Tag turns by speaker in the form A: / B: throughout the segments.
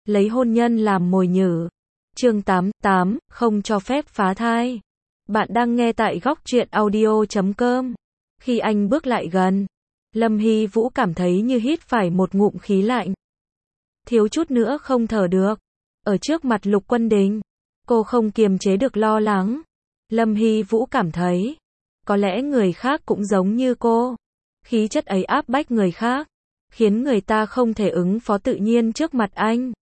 A: lấy hôn nhân làm mồi nhử. Chương 88, không cho phép phá thai. Bạn đang nghe tại góc truyện audio.com. Khi anh bước lại gần, Lâm Hy Vũ cảm thấy như hít phải một ngụm khí lạnh. Thiếu chút nữa không thở được. Ở trước mặt Lục Quân Đình, cô không kiềm chế được lo lắng. Lâm Hy Vũ cảm thấy, có lẽ người khác cũng giống như cô. Khí chất ấy áp bách người khác, khiến người ta không thể ứng phó tự nhiên trước mặt anh.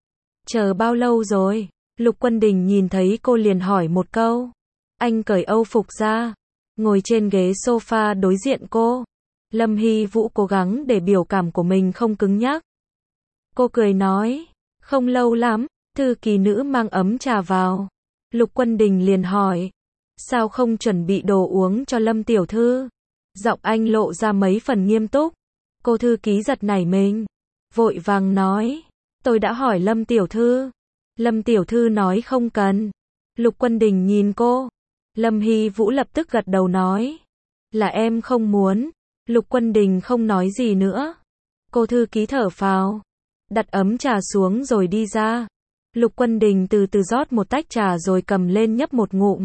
A: Chờ bao lâu rồi? Lục Quân Đình nhìn thấy cô liền hỏi một câu. Anh cởi âu phục ra, ngồi trên ghế sofa đối diện cô. Lâm Hy Vũ cố gắng để biểu cảm của mình không cứng nhắc. Cô cười nói, không lâu lắm, thư ký nữ mang ấm trà vào. Lục Quân Đình liền hỏi, sao không chuẩn bị đồ uống cho Lâm tiểu thư? Giọng anh lộ ra mấy phần nghiêm túc. Cô thư ký giật nảy mình, vội vàng nói, tôi đã hỏi Lâm tiểu thư. Lâm tiểu thư nói không cần. Lục Quân Đình nhìn cô. Lâm Hy Vũ lập tức gật đầu nói, là em không muốn. Lục Quân Đình không nói gì nữa. Cô thư ký thở phào, đặt ấm trà xuống rồi đi ra. Lục Quân Đình từ từ rót một tách trà rồi cầm lên nhấp một ngụm.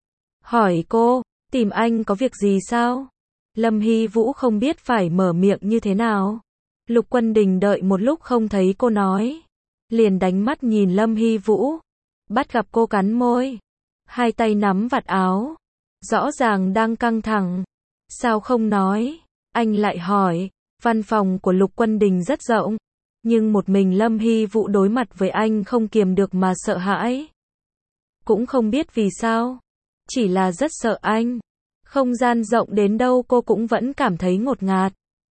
A: Hỏi cô, tìm anh có việc gì sao? Lâm Hy Vũ không biết phải mở miệng như thế nào. Lục Quân Đình đợi một lúc không thấy cô nói, liền đánh mắt nhìn Lâm Hy Vũ, bắt gặp cô cắn môi, hai tay nắm vạt áo, rõ ràng đang căng thẳng. Sao không nói? Anh lại hỏi. Văn phòng của Lục Quân Đình rất rộng, nhưng một mình Lâm Hy Vũ đối mặt với anh không kiềm được mà sợ hãi. Cũng không biết vì sao, chỉ là rất sợ anh. Không gian rộng đến đâu cô cũng vẫn cảm thấy ngột ngạt.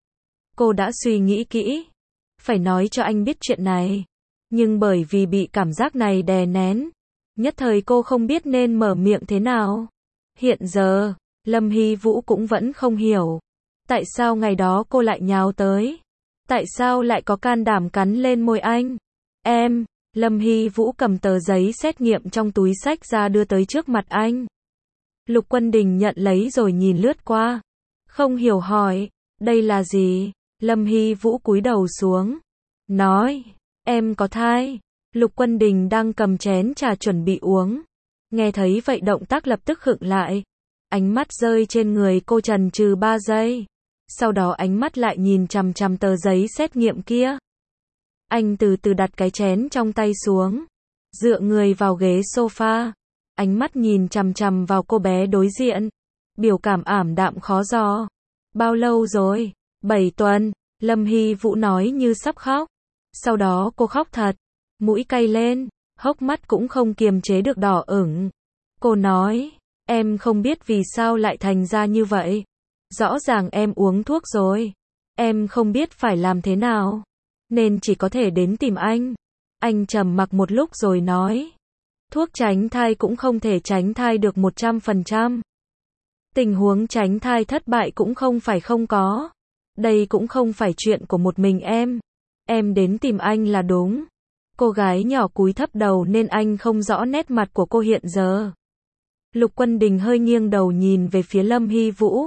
A: Cô đã suy nghĩ kỹ, phải nói cho anh biết chuyện này, nhưng bởi vì bị cảm giác này đè nén, nhất thời cô không biết nên mở miệng thế nào. Hiện giờ, Lâm Hy Vũ cũng vẫn không hiểu, tại sao ngày đó cô lại nhào tới, tại sao lại có can đảm cắn lên môi anh. Em, Lâm Hy Vũ cầm tờ giấy xét nghiệm trong túi xách ra đưa tới trước mặt anh. Lục Quân Đình nhận lấy rồi nhìn lướt qua, không hiểu hỏi, đây là gì? Lâm Hy Vũ cúi đầu xuống, nói, em có thai. Lục Quân Đình đang cầm chén trà chuẩn bị uống, nghe thấy vậy động tác lập tức khựng lại. Ánh mắt rơi trên người cô chần chừ 3 giây, sau đó ánh mắt lại nhìn chằm chằm tờ giấy xét nghiệm kia. Anh từ từ đặt cái chén trong tay xuống, dựa người vào ghế sofa, ánh mắt nhìn chằm chằm vào cô bé đối diện, biểu cảm ảm đạm khó dò. Bao lâu rồi? 7 tuần, Lâm Hy Vũ nói như sắp khóc. Sau đó cô khóc thật, mũi cay lên, hốc mắt cũng không kiềm chế được đỏ ửng. Cô nói, em không biết vì sao lại thành ra như vậy. Rõ ràng em uống thuốc rồi. Em không biết phải làm thế nào, nên chỉ có thể đến tìm anh. Anh trầm mặc một lúc rồi nói, thuốc tránh thai cũng không thể tránh thai được 100%. Tình huống tránh thai thất bại cũng không phải không có. Đây cũng không phải chuyện của một mình em. Em đến tìm anh là đúng. Cô gái nhỏ cúi thấp đầu nên anh không rõ nét mặt của cô hiện giờ. Lục Quân Đình hơi nghiêng đầu nhìn về phía Lâm Hy Vũ.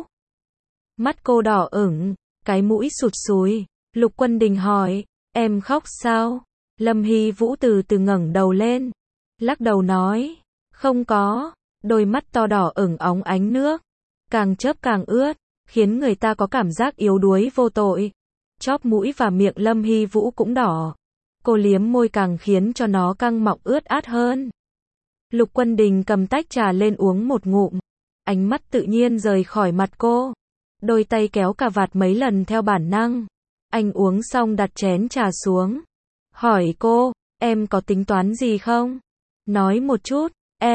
A: Mắt cô đỏ ửng, cái mũi sụt sùi. Lục Quân Đình hỏi, em khóc sao? Lâm Hy Vũ từ từ ngẩng đầu lên, lắc đầu nói, không có. Đôi mắt to đỏ ửng óng ánh nước, càng chớp càng ướt, khiến người ta có cảm giác yếu đuối vô tội. Chóp mũi và miệng Lâm Hy Vũ cũng đỏ. Cô liếm môi càng khiến cho nó căng mọng ướt át hơn. Lục Quân Đình cầm tách trà lên uống một ngụm, ánh mắt tự nhiên rời khỏi mặt cô, đôi tay kéo cà vạt mấy lần theo bản năng. Anh uống xong đặt chén trà xuống, hỏi cô, em có tính toán gì không? Nói một chút.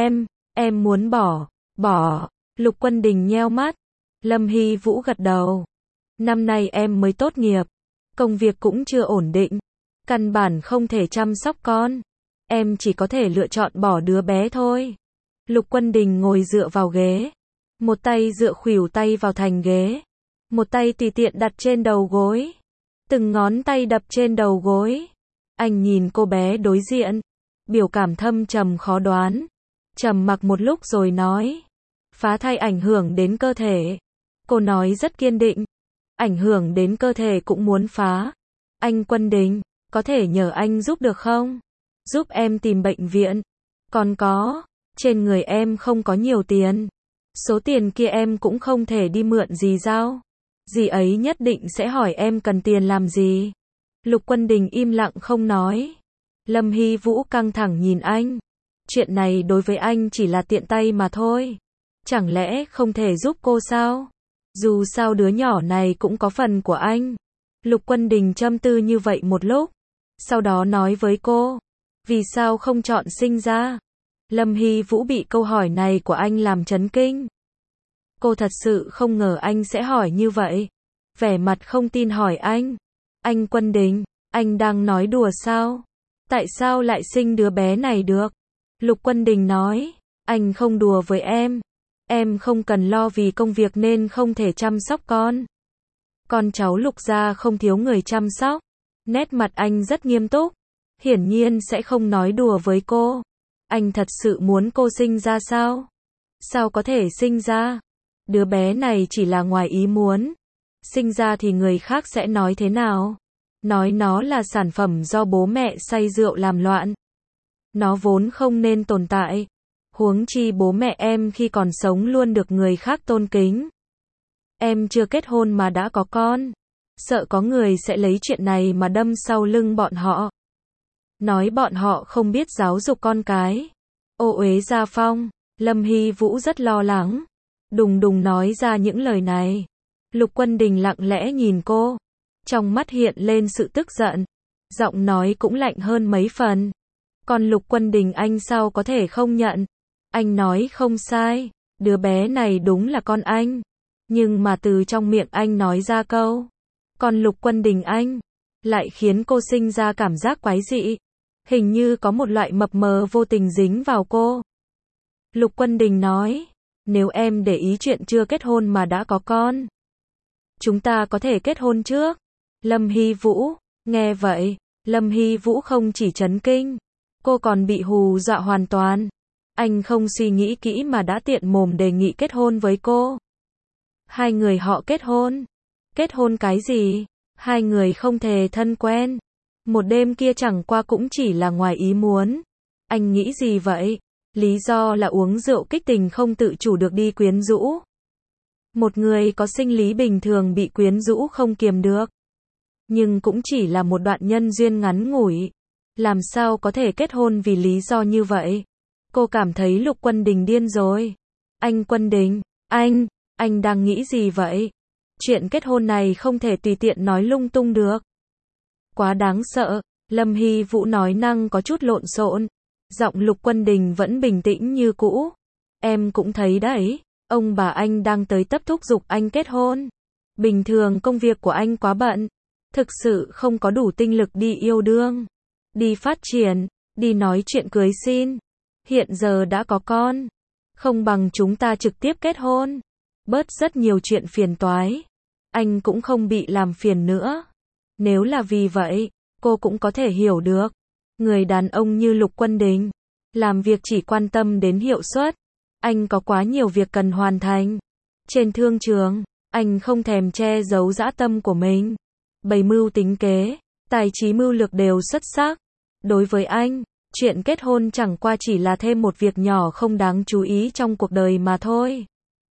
A: Em muốn bỏ. Lục Quân Đình nheo mắt. Lâm Hy Vũ gật đầu. Năm nay em mới tốt nghiệp, công việc cũng chưa ổn định, căn bản không thể chăm sóc con. Em chỉ có thể lựa chọn bỏ đứa bé thôi. Lục Quân Đình ngồi dựa vào ghế, một tay dựa khuỷu tay vào thành ghế, một tay tùy tiện đặt trên đầu gối, từng ngón tay đập trên đầu gối. Anh nhìn cô bé đối diện, biểu cảm thâm trầm khó đoán, trầm mặc một lúc rồi nói, phá thai ảnh hưởng đến cơ thể. Cô nói rất kiên định, ảnh hưởng đến cơ thể cũng muốn phá. Anh Quân Đình, có thể nhờ anh giúp được không? Giúp em tìm bệnh viện. Còn có, trên người em không có nhiều tiền. Số tiền kia em cũng không thể đi mượn dì giao. Dì ấy nhất định sẽ hỏi em cần tiền làm gì. Lục Quân Đình im lặng không nói. Lâm Hy Vũ căng thẳng nhìn anh. Chuyện này đối với anh chỉ là tiện tay mà thôi. Chẳng lẽ không thể giúp cô sao? Dù sao đứa nhỏ này cũng có phần của anh. Lục Quân Đình châm tư như vậy một lúc. Sau đó nói với cô. Vì sao không chọn sinh ra? Lâm Hy Vũ bị câu hỏi này của anh làm chấn kinh. Cô thật sự không ngờ anh sẽ hỏi như vậy. Vẻ mặt không tin hỏi anh. Anh Quân Đình, anh đang nói đùa sao? Tại sao lại sinh đứa bé này được? Lục Quân Đình nói, anh không đùa với em. Em không cần lo vì công việc nên không thể chăm sóc con. Con cháu Lục gia không thiếu người chăm sóc. Nét mặt anh rất nghiêm túc. Hiển nhiên sẽ không nói đùa với cô. Anh thật sự muốn cô sinh ra sao? Sao có thể sinh ra? Đứa bé này chỉ là ngoài ý muốn. Sinh ra thì người khác sẽ nói thế nào? Nói nó là sản phẩm do bố mẹ say rượu làm loạn. Nó vốn không nên tồn tại. Huống chi bố mẹ em khi còn sống luôn được người khác tôn kính. Em chưa kết hôn mà đã có con. Sợ có người sẽ lấy chuyện này mà đâm sau lưng bọn họ. Nói bọn họ không biết giáo dục con cái. Ô uế gia phong. Lâm Hy Vũ rất lo lắng. Đùng đùng nói ra những lời này. Lục Quân Đình lặng lẽ nhìn cô. Trong mắt hiện lên sự tức giận. Giọng nói cũng lạnh hơn mấy phần. Còn Lục Quân Đình anh sao có thể không nhận? Anh nói không sai. Đứa bé này đúng là con anh. Nhưng mà từ trong miệng anh nói ra câu. Còn Lục Quân Đình anh. Lại khiến cô sinh ra cảm giác quái dị. Hình như có một loại mập mờ vô tình dính vào cô. Lục Quân Đình nói. Nếu em để ý chuyện chưa kết hôn mà đã có con. Chúng ta có thể kết hôn trước. Lâm Hy Vũ. Nghe vậy. Lâm Hy Vũ không chỉ chấn kinh. Cô còn bị hù dọa hoàn toàn. Anh không suy nghĩ kỹ mà đã tiện mồm đề nghị kết hôn với cô. Hai người họ kết hôn. Kết hôn cái gì? Hai người không thề thân quen. Một đêm kia chẳng qua cũng chỉ là ngoài ý muốn. Anh nghĩ gì vậy? Lý do là uống rượu kích tình không tự chủ được đi quyến rũ. Một người có sinh lý bình thường bị quyến rũ không kiềm được. Nhưng cũng chỉ là một đoạn nhân duyên ngắn ngủi. Làm sao có thể kết hôn vì lý do như vậy? Cô cảm thấy Lục Quân Đình điên rồi. Anh Quân Đình, anh đang nghĩ gì vậy? Chuyện kết hôn này không thể tùy tiện nói lung tung được. Quá đáng sợ. Lâm Hy Vũ nói năng có chút lộn xộn. Giọng Lục Quân Đình vẫn bình tĩnh như cũ. Em cũng thấy đấy, ông bà anh đang tới tấp thúc giục anh kết hôn. Bình thường công việc của anh quá bận. Thực sự không có đủ tinh lực đi yêu đương. Đi phát triển, đi nói chuyện cưới xin. Hiện giờ đã có con. Không bằng chúng ta trực tiếp kết hôn. Bớt rất nhiều chuyện phiền toái. Anh cũng không bị làm phiền nữa. Nếu là vì vậy, cô cũng có thể hiểu được. Người đàn ông như Lục Quân Đình, làm việc chỉ quan tâm đến hiệu suất. Anh có quá nhiều việc cần hoàn thành. Trên thương trường, anh không thèm che giấu dã tâm của mình. Bày mưu tính kế, tài trí mưu lược đều xuất sắc. Đối với anh, chuyện kết hôn chẳng qua chỉ là thêm một việc nhỏ không đáng chú ý trong cuộc đời mà thôi.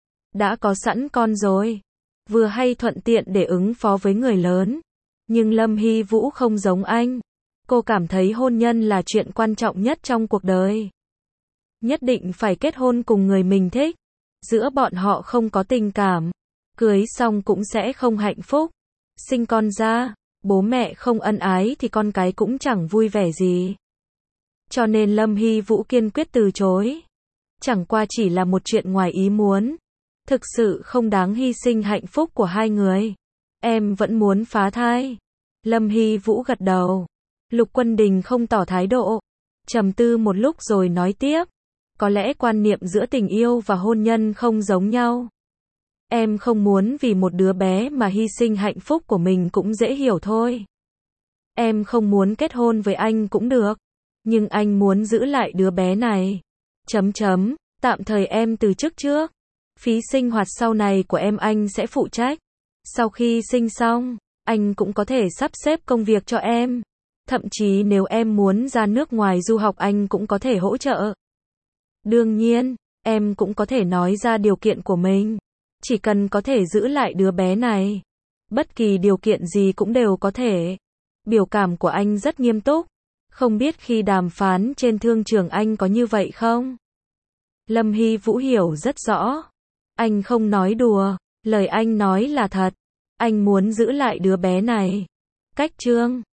A: Đã có sẵn con rồi, vừa hay thuận tiện để ứng phó với người lớn. Nhưng Lâm Hy Vũ không giống anh. Cô cảm thấy hôn nhân là chuyện quan trọng nhất trong cuộc đời. Nhất định phải kết hôn cùng người mình thích. Giữa bọn họ không có tình cảm. Cưới xong cũng sẽ không hạnh phúc. Sinh con ra, bố mẹ không ân ái thì con cái cũng chẳng vui vẻ gì. Cho nên Lâm Hy Vũ kiên quyết từ chối. Chẳng qua chỉ là một chuyện ngoài ý muốn. Thực sự không đáng hy sinh hạnh phúc của hai người. Em vẫn muốn phá thai. Lâm Hy Vũ gật đầu. Lục Quân Đình không tỏ thái độ. Trầm tư một lúc rồi nói tiếp. Có lẽ quan niệm giữa tình yêu và hôn nhân không giống nhau. Em không muốn vì một đứa bé mà hy sinh hạnh phúc của mình cũng dễ hiểu thôi. Em không muốn kết hôn với anh cũng được. Nhưng anh muốn giữ lại đứa bé này. Tạm thời em từ chức trước. Phí sinh hoạt sau này của em anh sẽ phụ trách. Sau khi sinh xong, anh cũng có thể sắp xếp công việc cho em. Thậm chí nếu em muốn ra nước ngoài du học anh cũng có thể hỗ trợ. Đương nhiên, em cũng có thể nói ra điều kiện của mình. Chỉ cần có thể giữ lại đứa bé này. Bất kỳ điều kiện gì cũng đều có thể. Biểu cảm của anh rất nghiêm túc. Không biết khi đàm phán trên thương trường anh có như vậy không? Lâm Hy Vũ hiểu rất rõ. Anh không nói đùa, lời anh nói là thật. Anh muốn giữ lại đứa bé này. Cách chương